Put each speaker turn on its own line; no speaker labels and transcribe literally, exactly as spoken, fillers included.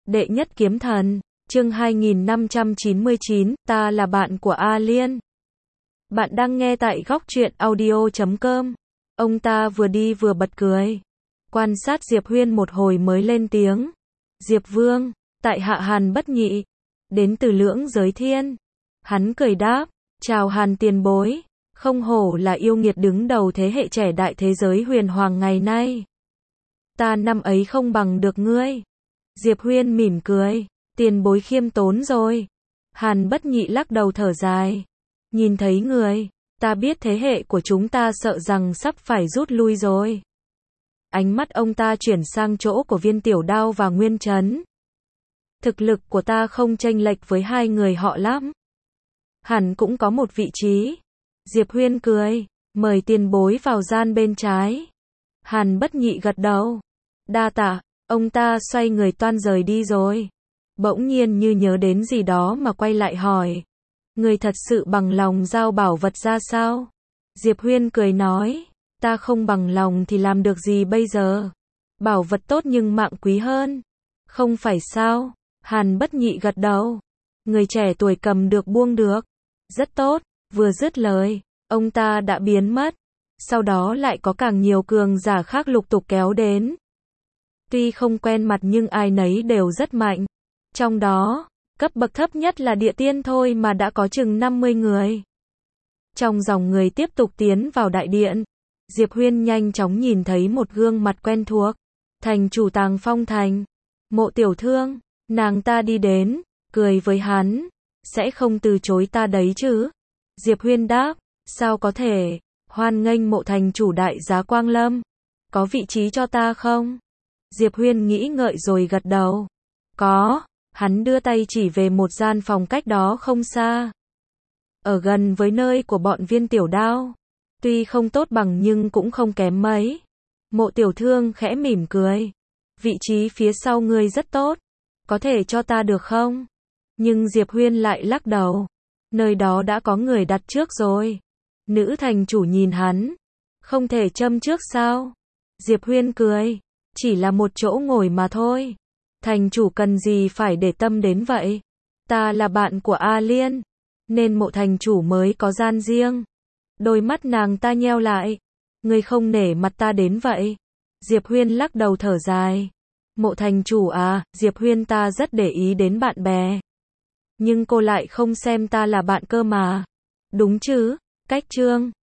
Đệ nhất kiếm thần, chương hai nghìn năm trăm chín mươi chín, ta là bạn của A Liên. Bạn đang nghe tại góc truyện audio chấm com. Ông ta vừa đi vừa bật cười. Quan sát Diệp Huyên một hồi mới lên tiếng. Diệp Vương, tại hạ Hàn Bất Nhị, đến từ Lưỡng Giới Thiên. Hắn cười đáp, chào Hàn tiền bối, không hổ là yêu nghiệt đứng đầu thế hệ trẻ đại thế giới huyền hoàng ngày nay. Ta năm ấy không bằng được ngươi. Diệp Huyên mỉm cười, tiền bối khiêm tốn rồi. Hàn Bất Nhị lắc đầu thở dài. Nhìn thấy người, ta biết thế hệ của chúng ta sợ rằng sắp phải rút lui rồi. Ánh mắt ông ta chuyển sang chỗ của Viên Tiểu Đao và Nguyên Chấn. Thực lực của ta không chênh lệch với hai người họ lắm. Hẳn cũng có một vị trí. Diệp Huyên cười, mời tiền bối vào gian bên trái. Hàn Bất Nhị gật đầu. Đa tạ, ông ta xoay người toan rời đi rồi. Bỗng nhiên như nhớ đến gì đó mà quay lại hỏi. Người thật sự bằng lòng giao bảo vật ra sao? Diệp Huyên cười nói, ta không bằng lòng thì làm được gì bây giờ? Bảo vật tốt nhưng mạng quý hơn. Không phải sao? Hàn Bất Nhị gật đầu. Người trẻ tuổi cầm được buông được. Rất tốt, vừa dứt lời, ông ta đã biến mất. Sau đó lại có càng nhiều cường giả khác lục tục kéo đến. Tuy không quen mặt nhưng ai nấy đều rất mạnh. Trong đó, cấp bậc thấp nhất là địa tiên thôi mà đã có chừng năm mươi người. Trong dòng người tiếp tục tiến vào đại điện, Diệp Huyên nhanh chóng nhìn thấy một gương mặt quen thuộc. Thành chủ Tàng Phong Thành, Mộ Tiểu Thương, nàng ta đi đến, cười với hắn. Sẽ không từ chối ta đấy chứ? Diệp Huyên đáp, sao có thể, hoan nghênh Mộ thành chủ đại giá Quang Lâm. Có vị trí cho ta không? Diệp Huyên nghĩ ngợi rồi gật đầu. Có, hắn đưa tay chỉ về một gian phòng cách đó không xa. Ở gần với nơi của bọn Viên Tiểu Đao. Tuy không tốt bằng nhưng cũng không kém mấy. Mộ Tiểu Thương khẽ mỉm cười. Vị trí phía sau ngươi rất tốt. Có thể cho ta được không? Nhưng Diệp Huyên lại lắc đầu. Nơi đó đã có người đặt trước rồi. Nữ thành chủ nhìn hắn. Không thể châm trước sao? Diệp Huyên cười. Chỉ là một chỗ ngồi mà thôi. Thành chủ cần gì phải để tâm đến vậy? Ta là bạn của A Liên, nên Mộ thành chủ mới có gian riêng. Đôi mắt nàng ta nheo lại. Ngươi không nể mặt ta đến vậy? Diệp Huyên lắc đầu thở dài. Mộ thành chủ à, Diệp Huyên ta rất để ý đến bạn bè. Nhưng cô lại không xem ta là bạn cơ mà. Đúng chứ? Cách chương